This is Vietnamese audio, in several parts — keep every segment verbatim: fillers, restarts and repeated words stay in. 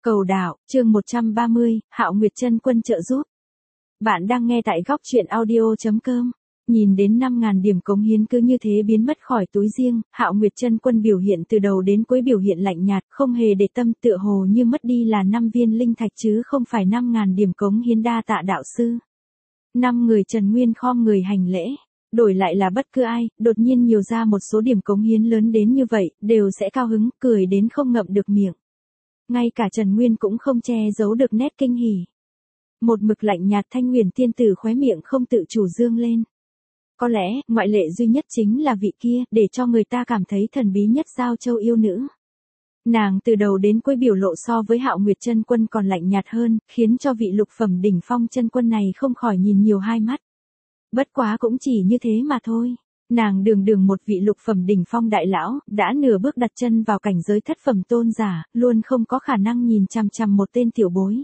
Cầu đạo, chương một trăm ba mươi, Hạo Nguyệt Chân Quân trợ giúp. Bạn đang nghe tại góc truyện audio chấm com. Nhìn đến năm nghìn điểm cống hiến cứ như thế biến mất khỏi túi riêng, Hạo Nguyệt Chân Quân biểu hiện từ đầu đến cuối biểu hiện lạnh nhạt, không hề để tâm, tựa hồ như mất đi là năm viên linh thạch chứ không phải năm nghìn điểm cống hiến. Đa tạ đạo sư. Năm người Trần Nguyên khom người hành lễ. Đổi lại là bất cứ ai, đột nhiên nhiều ra một số điểm cống hiến lớn đến như vậy, đều sẽ cao hứng, cười đến không ngậm được miệng. Ngay cả Trần Nguyên cũng không che giấu được nét kinh hỉ. Một mực lạnh nhạt Thanh Huyền tiên tử khóe miệng không tự chủ dương lên. Có lẽ, ngoại lệ duy nhất chính là vị kia, để cho người ta cảm thấy thần bí nhất Giao Châu yêu nữ. Nàng từ đầu đến cuối biểu lộ so với Hạo Nguyệt Chân Quân còn lạnh nhạt hơn, khiến cho vị lục phẩm đỉnh phong chân quân này không khỏi nhìn nhiều hai mắt. Bất quá cũng chỉ như thế mà thôi. Nàng đường đường một vị lục phẩm đỉnh phong đại lão, đã nửa bước đặt chân vào cảnh giới thất phẩm tôn giả, luôn không có khả năng nhìn chằm chằm một tên tiểu bối.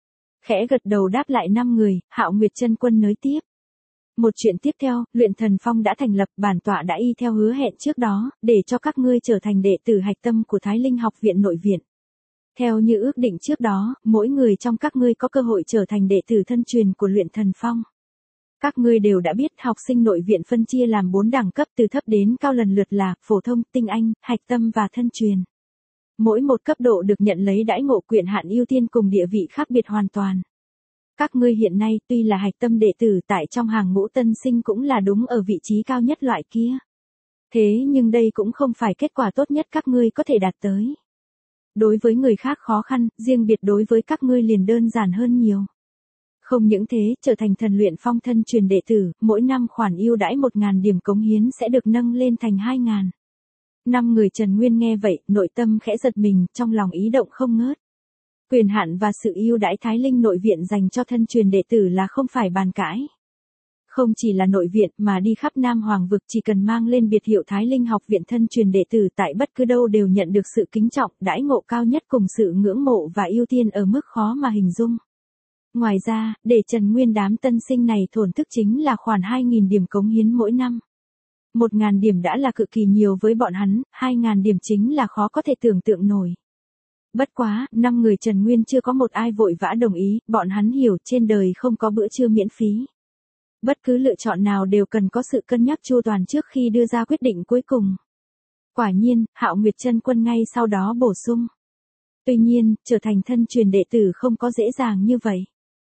Khẽ gật đầu đáp lại năm người, Hạo Nguyệt Chân Quân nối tiếp. Một chuyện tiếp theo, luyện thần phong đã thành lập, bản tọa đã y theo hứa hẹn trước đó, để cho các ngươi trở thành đệ tử hạch tâm của Thái Linh học viện nội viện. Theo như ước định trước đó, mỗi người trong các ngươi có cơ hội trở thành đệ tử thân truyền của luyện thần phong. Các ngươi đều đã biết học sinh nội viện phân chia làm bốn đẳng cấp từ thấp đến cao lần lượt là phổ thông, tinh anh, hạch tâm và thân truyền. Mỗi một cấp độ được nhận lấy đãi ngộ quyền hạn ưu tiên cùng địa vị khác biệt hoàn toàn. Các ngươi hiện nay tuy là hạch tâm đệ tử tại trong hàng ngũ tân sinh cũng là đúng ở vị trí cao nhất loại kia. Thế nhưng đây cũng không phải kết quả tốt nhất các ngươi có thể đạt tới. Đối với người khác khó khăn, riêng biệt đối với các ngươi liền đơn giản hơn nhiều. Không những thế, trở thành thần luyện phong thân truyền đệ tử, mỗi năm khoản ưu đãi một nghìn điểm cống hiến sẽ được nâng lên thành hai nghìn. Năm người Trần Nguyên nghe vậy, nội tâm khẽ giật mình, trong lòng ý động không ngớt. Quyền hạn và sự ưu đãi Thái Linh nội viện dành cho thân truyền đệ tử là không phải bàn cãi. Không chỉ là nội viện mà đi khắp Nam Hoàng vực chỉ cần mang lên biệt hiệu Thái Linh học viện thân truyền đệ tử tại bất cứ đâu đều nhận được sự kính trọng, đãi ngộ cao nhất cùng sự ngưỡng mộ và ưu tiên ở mức khó mà hình dung. Ngoài ra, để Trần Nguyên đám tân sinh này thổn thức chính là khoản hai nghìn điểm cống hiến mỗi năm. một nghìn điểm đã là cực kỳ nhiều với bọn hắn, hai nghìn điểm chính là khó có thể tưởng tượng nổi. Bất quá, năm người Trần Nguyên chưa có một ai vội vã đồng ý, bọn hắn hiểu trên đời không có bữa trưa miễn phí. Bất cứ lựa chọn nào đều cần có sự cân nhắc chu toàn trước khi đưa ra quyết định cuối cùng. Quả nhiên, Hạo Nguyệt Chân Quân ngay sau đó bổ sung. Tuy nhiên, trở thành thân truyền đệ tử không có dễ dàng như vậy.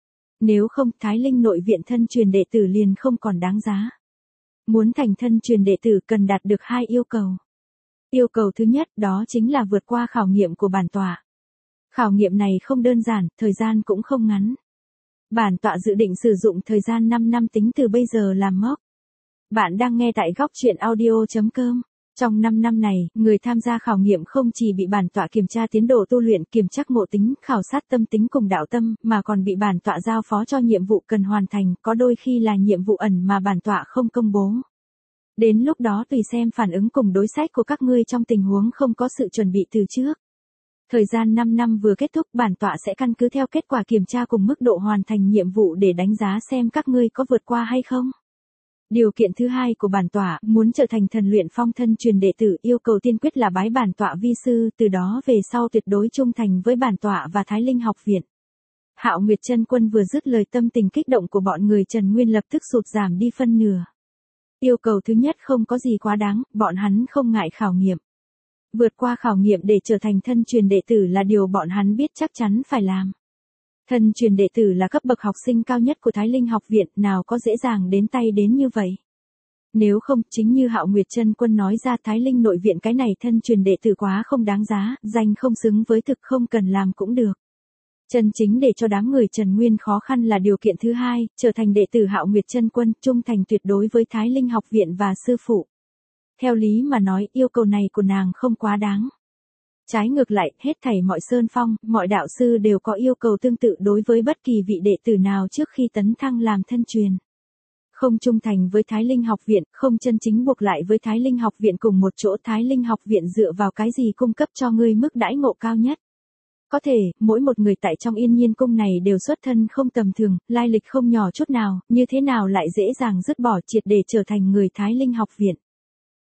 Nếu không, Thái Linh nội viện thân truyền đệ tử liền không còn đáng giá. Muốn thành thân truyền đệ tử cần đạt được hai yêu cầu. Yêu cầu thứ nhất đó chính là vượt qua khảo nghiệm của bản tọa. Khảo nghiệm này không đơn giản, thời gian cũng không ngắn. Bản tọa dự định sử dụng thời gian năm năm tính từ bây giờ làm mốc. Bạn đang nghe tại góc truyện audio chấm com. Trong năm năm này, người tham gia khảo nghiệm không chỉ bị bản tọa kiểm tra tiến độ tu luyện, kiểm tra ngộ tính, khảo sát tâm tính cùng đạo tâm, mà còn bị bản tọa giao phó cho nhiệm vụ cần hoàn thành, có đôi khi là nhiệm vụ ẩn mà bản tọa không công bố. Đến lúc đó tùy xem phản ứng cùng đối sách của các ngươi trong tình huống không có sự chuẩn bị từ trước. Thời gian năm năm vừa kết thúc, bản tọa sẽ căn cứ theo kết quả kiểm tra cùng mức độ hoàn thành nhiệm vụ để đánh giá xem các ngươi có vượt qua hay không. Điều kiện thứ hai của bản tọa, muốn trở thành thần luyện phong thân truyền đệ tử, yêu cầu tiên quyết là bái bản tọa vi sư, từ đó về sau tuyệt đối trung thành với bản tọa và Thái Linh học viện. Hạo Nguyệt Chân Quân vừa dứt lời, tâm tình kích động của bọn người Trần Nguyên lập tức sụt giảm đi phân nửa. Yêu cầu thứ nhất không có gì quá đáng, bọn hắn không ngại khảo nghiệm. Vượt qua khảo nghiệm để trở thành thân truyền đệ tử là điều bọn hắn biết chắc chắn phải làm. Thân truyền đệ tử là cấp bậc học sinh cao nhất của Thái Linh học viện, nào có dễ dàng đến tay đến như vậy. Nếu không, chính như Hạo Nguyệt Chân Quân nói ra, Thái Linh nội viện cái này thân truyền đệ tử quá không đáng giá, danh không xứng với thực, không cần làm cũng được. Chân chính để cho đám người Trần Nguyên khó khăn là điều kiện thứ hai, trở thành đệ tử Hạo Nguyệt Chân Quân, trung thành tuyệt đối với Thái Linh học viện và sư phụ. Theo lý mà nói, yêu cầu này của nàng không quá đáng. Trái ngược lại, hết thảy mọi sơn phong, mọi đạo sư đều có yêu cầu tương tự đối với bất kỳ vị đệ tử nào trước khi tấn thăng làm thân truyền. Không trung thành với Thái Linh học viện, không chân chính buộc lại với Thái Linh học viện cùng một chỗ. Thái Linh học viện dựa vào cái gì cung cấp cho ngươi mức đãi ngộ cao nhất? Có thể, mỗi một người tại trong Yên Nhiên cung này đều xuất thân không tầm thường, lai lịch không nhỏ chút nào, như thế nào lại dễ dàng dứt bỏ triệt để trở thành người Thái Linh học viện?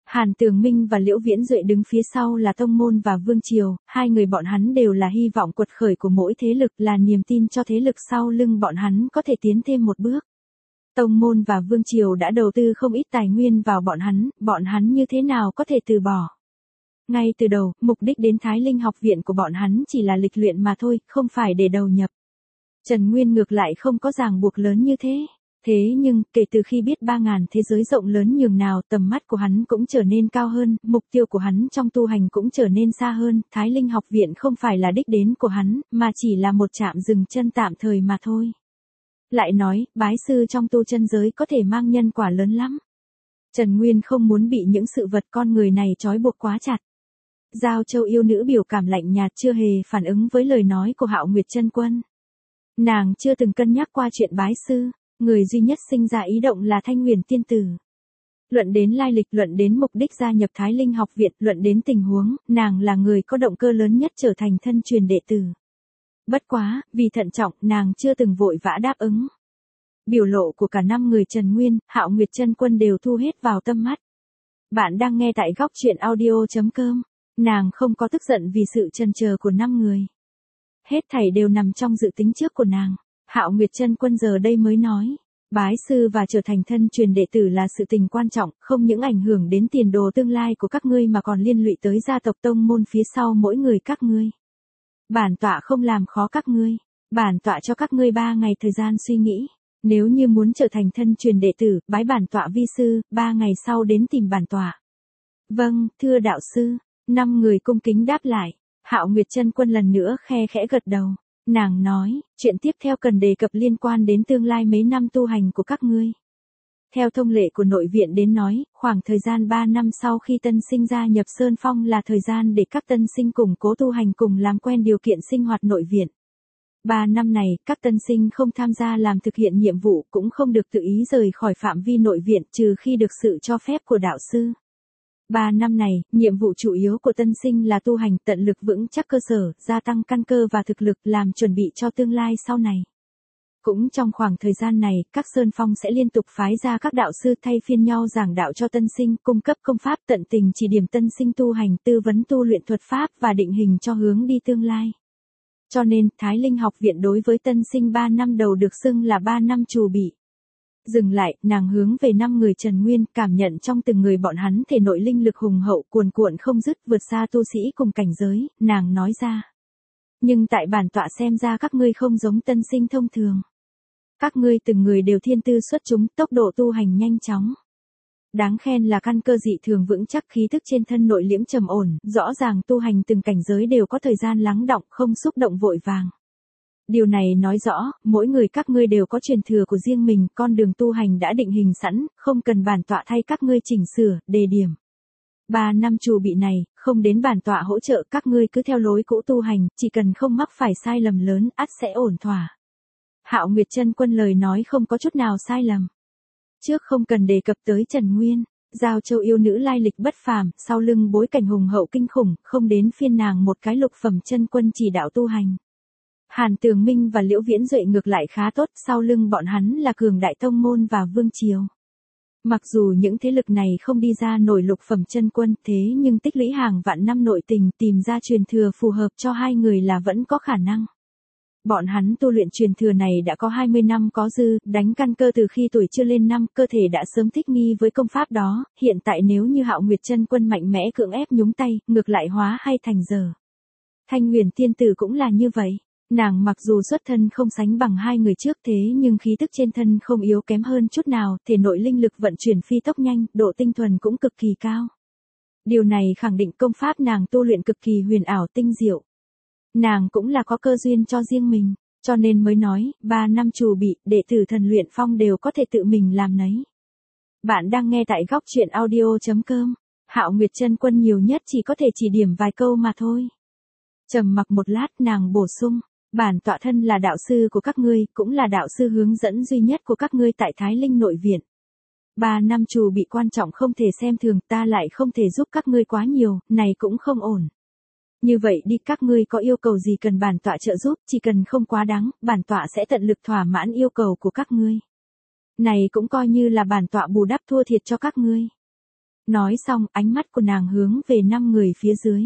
Hàn Tường Minh và Liễu Viễn Duệ đứng phía sau là Tông Môn và Vương Triều, hai người bọn hắn đều là hy vọng quật khởi của mỗi thế lực, là niềm tin cho thế lực sau lưng bọn hắn có thể tiến thêm một bước. Tông Môn và Vương Triều đã đầu tư không ít tài nguyên vào bọn hắn, bọn hắn như thế nào có thể từ bỏ. Ngay từ đầu, mục đích đến Thái Linh học viện của bọn hắn chỉ là lịch luyện mà thôi, không phải để đầu nhập. Trần Nguyên ngược lại không có ràng buộc lớn như thế. Thế nhưng, kể từ khi biết ba ngàn thế giới rộng lớn nhường nào, tầm mắt của hắn cũng trở nên cao hơn, mục tiêu của hắn trong tu hành cũng trở nên xa hơn, Thái Linh học viện không phải là đích đến của hắn, mà chỉ là một trạm dừng chân tạm thời mà thôi. Lại nói, bái sư trong tu chân giới có thể mang nhân quả lớn lắm. Trần Nguyên không muốn bị những sự vật con người này trói buộc quá chặt. Giao Châu yêu nữ biểu cảm lạnh nhạt chưa hề phản ứng với lời nói của Hạo Nguyệt Chân Quân. Nàng chưa từng cân nhắc qua chuyện bái sư, người duy nhất sinh ra ý động là Thanh Huyền tiên tử. Luận đến lai lịch, luận đến mục đích gia nhập Thái Linh học viện, luận đến tình huống, nàng là người có động cơ lớn nhất trở thành thân truyền đệ tử. Bất quá, vì thận trọng, nàng chưa từng vội vã đáp ứng. Biểu lộ của cả năm người Trần Nguyên, Hạo Nguyệt Chân Quân đều thu hết vào tâm mắt. Bạn đang nghe tại góc truyện audio chấm com. Nàng không có tức giận vì sự chần chờ của năm người. Hết thảy đều nằm trong dự tính trước của nàng. Hạo Nguyệt Chân Quân giờ đây mới nói, bái sư và trở thành thân truyền đệ tử là sự tình quan trọng, không những ảnh hưởng đến tiền đồ tương lai của các ngươi mà còn liên lụy tới gia tộc Tông Môn phía sau mỗi người các ngươi. Bản tọa không làm khó các ngươi, bản tọa cho các ngươi ba ngày thời gian suy nghĩ. Nếu như muốn trở thành thân truyền đệ tử, bái bản tọa vi sư, ba ngày sau đến tìm bản tọa. Vâng, thưa đạo sư. Năm người cung kính đáp lại. Hạo Nguyệt Chân Quân lần nữa khe khẽ gật đầu. Nàng nói, chuyện tiếp theo cần đề cập liên quan đến tương lai mấy năm tu hành của các ngươi. Theo thông lệ của nội viện đến nói, khoảng thời gian ba năm sau khi tân sinh gia nhập Sơn Phong là thời gian để các tân sinh củng cố tu hành cùng làm quen điều kiện sinh hoạt nội viện. Ba năm này, các tân sinh không tham gia làm thực hiện nhiệm vụ cũng không được tự ý rời khỏi phạm vi nội viện trừ khi được sự cho phép của đạo sư. Ba năm này, nhiệm vụ chủ yếu của tân sinh là tu hành tận lực vững chắc cơ sở, gia tăng căn cơ và thực lực làm chuẩn bị cho tương lai sau này. Cũng trong khoảng thời gian này, các Sơn Phong sẽ liên tục phái ra các đạo sư thay phiên nhau giảng đạo cho tân sinh, cung cấp công pháp tận tình chỉ điểm tân sinh tu hành, tư vấn tu luyện thuật pháp và định hình cho hướng đi tương lai. Cho nên, Thái Linh học viện đối với tân sinh ba năm đầu được xưng là ba năm trù bị. Dừng lại, nàng hướng về năm người Trần Nguyên, cảm nhận trong từng người bọn hắn thể nội linh lực hùng hậu cuồn cuộn không dứt vượt xa tu sĩ cùng cảnh giới, nàng nói ra. Nhưng tại bản tọa xem ra các ngươi không giống tân sinh thông thường. Các ngươi từng người đều thiên tư xuất chúng, tốc độ tu hành nhanh chóng. Đáng khen là căn cơ dị thường vững chắc, khí thức trên thân nội liễm trầm ổn, rõ ràng tu hành từng cảnh giới đều có thời gian lắng đọng, không xúc động vội vàng. Điều này nói rõ, mỗi người các ngươi đều có truyền thừa của riêng mình, con đường tu hành đã định hình sẵn, không cần bản tọa thay các ngươi chỉnh sửa, đề điểm. Ba năm trù bị này, không đến bản tọa hỗ trợ, các ngươi cứ theo lối cũ tu hành, chỉ cần không mắc phải sai lầm lớn, ắt sẽ ổn thỏa. Hạo Nguyệt Chân Quân lời nói không có chút nào sai lầm. Trước không cần đề cập tới Trần Nguyên, Giao Châu yêu nữ lai lịch bất phàm, sau lưng bối cảnh hùng hậu kinh khủng, không đến phiên nàng một cái lục phẩm chân quân chỉ đạo tu hành. Hàn Tường Minh và Liễu Viễn Duệ ngược lại khá tốt, sau lưng bọn hắn là cường đại Tông Môn và Vương Triều. Mặc dù những thế lực này không đi ra nổi lục phẩm chân quân, thế nhưng tích lũy hàng vạn năm nội tình, tìm ra truyền thừa phù hợp cho hai người là vẫn có khả năng. Bọn hắn tu luyện truyền thừa này đã có hai mươi năm có dư, đánh căn cơ từ khi tuổi chưa lên năm, cơ thể đã sớm thích nghi với công pháp đó, hiện tại nếu như Hạo Nguyệt Chân Quân mạnh mẽ cưỡng ép nhúng tay, ngược lại hóa hay thành dở. Thanh Huyền tiên tử cũng là như vậy. Nàng mặc dù xuất thân không sánh bằng hai người trước thế nhưng khí tức trên thân không yếu kém hơn chút nào, thể nội linh lực vận chuyển phi tốc nhanh, độ tinh thuần cũng cực kỳ cao. Điều này khẳng định công pháp nàng tu luyện cực kỳ huyền ảo tinh diệu. Nàng cũng là có cơ duyên cho riêng mình, cho nên mới nói, ba năm trù bị, đệ tử Thần Luyện Phong đều có thể tự mình làm nấy. Bạn đang nghe tại góc truyện audio chấm com. Hạo Nguyệt Chân Quân nhiều nhất chỉ có thể chỉ điểm vài câu mà thôi. Trầm mặc một lát nàng bổ sung. Bản tọa thân là đạo sư của các ngươi, cũng là đạo sư hướng dẫn duy nhất của các ngươi tại Thái Linh nội viện. Ba năm trù bị quan trọng không thể xem thường, ta lại không thể giúp các ngươi quá nhiều, này cũng không ổn. Như vậy đi, các ngươi có yêu cầu gì cần bản tọa trợ giúp, chỉ cần không quá đáng, bản tọa sẽ tận lực thỏa mãn yêu cầu của các ngươi. Này cũng coi như là bản tọa bù đắp thua thiệt cho các ngươi. Nói xong, ánh mắt của nàng hướng về năm người phía dưới.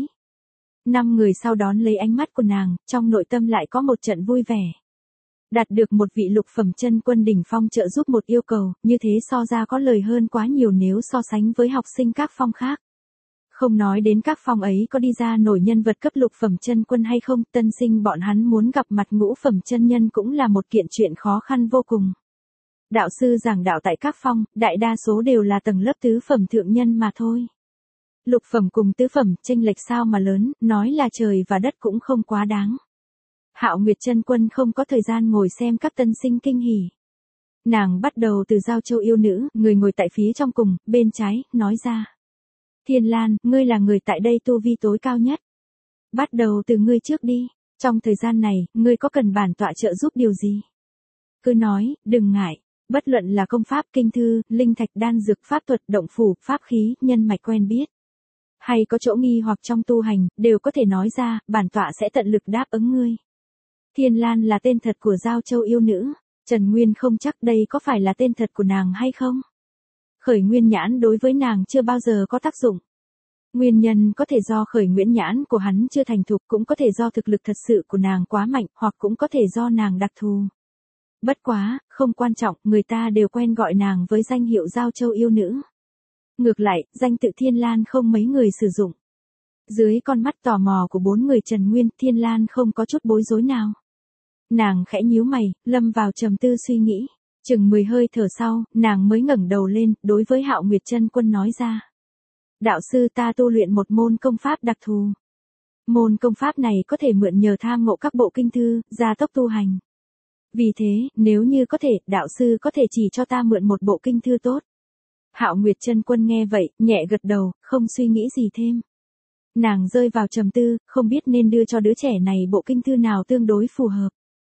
Năm người sau đón lấy ánh mắt của nàng, trong nội tâm lại có một trận vui vẻ. Đạt được một vị lục phẩm chân quân đỉnh phong trợ giúp một yêu cầu, như thế so ra có lời hơn quá nhiều nếu so sánh với học sinh các phong khác. Không nói đến các phong ấy có đi ra nổi nhân vật cấp lục phẩm chân quân hay không, tân sinh bọn hắn muốn gặp mặt ngũ phẩm chân nhân cũng là một kiện chuyện khó khăn vô cùng. Đạo sư giảng đạo tại các phong, đại đa số đều là tầng lớp tứ phẩm thượng nhân mà thôi. Lục phẩm cùng tứ phẩm, chênh lệch sao mà lớn, nói là trời và đất cũng không quá đáng. Hạo Nguyệt chân quân không có thời gian ngồi xem các tân sinh kinh hỉ. Nàng bắt đầu từ Giao Châu yêu nữ, người ngồi tại phía trong cùng, bên trái, nói ra. Thiên Lan, ngươi là người tại đây tu vi tối cao nhất. Bắt đầu từ ngươi trước đi, trong thời gian này, ngươi có cần bản tọa trợ giúp điều gì? Cứ nói, đừng ngại, bất luận là công pháp, kinh thư, linh thạch, đan dược, pháp thuật, động phủ, pháp khí, nhân mạch quen biết. Hay có chỗ nghi hoặc trong tu hành, đều có thể nói ra, bản tọa sẽ tận lực đáp ứng ngươi. Thiên Lan là tên thật của Giao Châu yêu nữ, Trần Nguyên không chắc đây có phải là tên thật của nàng hay không. Khởi nguyên nhãn đối với nàng chưa bao giờ có tác dụng. Nguyên nhân có thể do khởi nguyên nhãn của hắn chưa thành thục, cũng có thể do thực lực thật sự của nàng quá mạnh, hoặc cũng có thể do nàng đặc thù. Bất quá, không quan trọng, người ta đều quen gọi nàng với danh hiệu Giao Châu yêu nữ. Ngược lại, danh tự Thiên Lan không mấy người sử dụng. Dưới con mắt tò mò của bốn người Trần Nguyên, Thiên Lan không có chút bối rối nào. Nàng khẽ nhíu mày, lâm vào trầm tư suy nghĩ. Chừng mười hơi thở sau, nàng mới ngẩng đầu lên, đối với Hạo Nguyệt chân quân nói ra. Đạo sư, ta tu luyện một môn công pháp đặc thù. Môn công pháp này có thể mượn nhờ tham ngộ các bộ kinh thư, gia tốc tu hành. Vì thế, nếu như có thể, đạo sư có thể chỉ cho ta mượn một bộ kinh thư tốt. Hạo Nguyệt chân quân nghe vậy, nhẹ gật đầu, không suy nghĩ gì thêm. Nàng rơi vào trầm tư, không biết nên đưa cho đứa trẻ này bộ kinh thư nào tương đối phù hợp.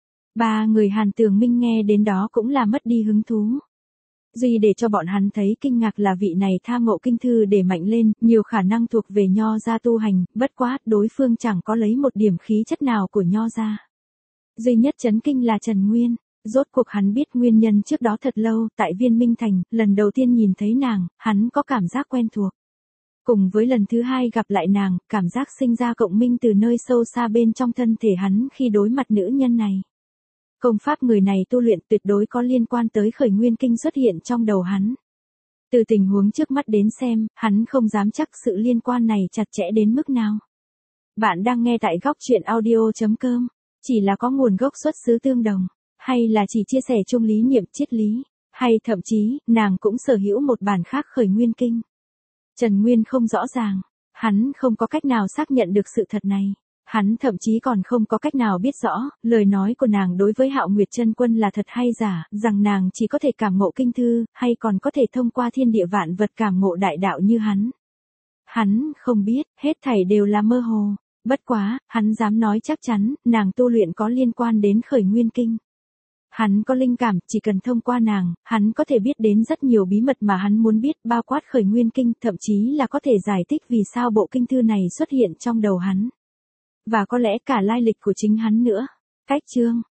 Ba người Hàn Tường Minh nghe đến đó cũng là mất đi hứng thú. Duy để cho bọn hắn thấy kinh ngạc là vị này tham ngộ kinh thư để mạnh lên, nhiều khả năng thuộc về nho gia tu hành, bất quá, đối phương chẳng có lấy một điểm khí chất nào của nho gia. Duy nhất chấn kinh là Trần Nguyên, rốt cuộc hắn biết nguyên nhân trước đó thật lâu, tại Viên Minh Thành, lần đầu tiên nhìn thấy nàng, hắn có cảm giác quen thuộc. Cùng với lần thứ hai gặp lại nàng, cảm giác sinh ra cộng minh từ nơi sâu xa bên trong thân thể hắn khi đối mặt nữ nhân này. Công pháp người này tu luyện tuyệt đối có liên quan tới khởi nguyên kinh xuất hiện trong đầu hắn. Từ tình huống trước mắt đến xem, hắn không dám chắc sự liên quan này chặt chẽ đến mức nào. Bạn đang nghe tại góc truyện audio chấm com, chỉ là có nguồn gốc xuất xứ tương đồng, hay là chỉ chia sẻ chung lý niệm triết lý, hay thậm chí, nàng cũng sở hữu một bản khác khởi nguyên kinh. Trần Nguyên không rõ ràng, hắn không có cách nào xác nhận được sự thật này. Hắn thậm chí còn không có cách nào biết rõ, lời nói của nàng đối với Hạo Nguyệt chân quân là thật hay giả, rằng nàng chỉ có thể cảm ngộ kinh thư, hay còn có thể thông qua thiên địa vạn vật cảm ngộ đại đạo như hắn. Hắn không biết, hết thảy đều là mơ hồ. Bất quá, hắn dám nói chắc chắn, nàng tu luyện có liên quan đến khởi nguyên kinh. Hắn có linh cảm, chỉ cần thông qua nàng, hắn có thể biết đến rất nhiều bí mật mà hắn muốn biết, bao quát khởi nguyên kinh, thậm chí là có thể giải thích vì sao bộ kinh thư này xuất hiện trong đầu hắn. Và có lẽ cả lai lịch của chính hắn nữa. Cách chương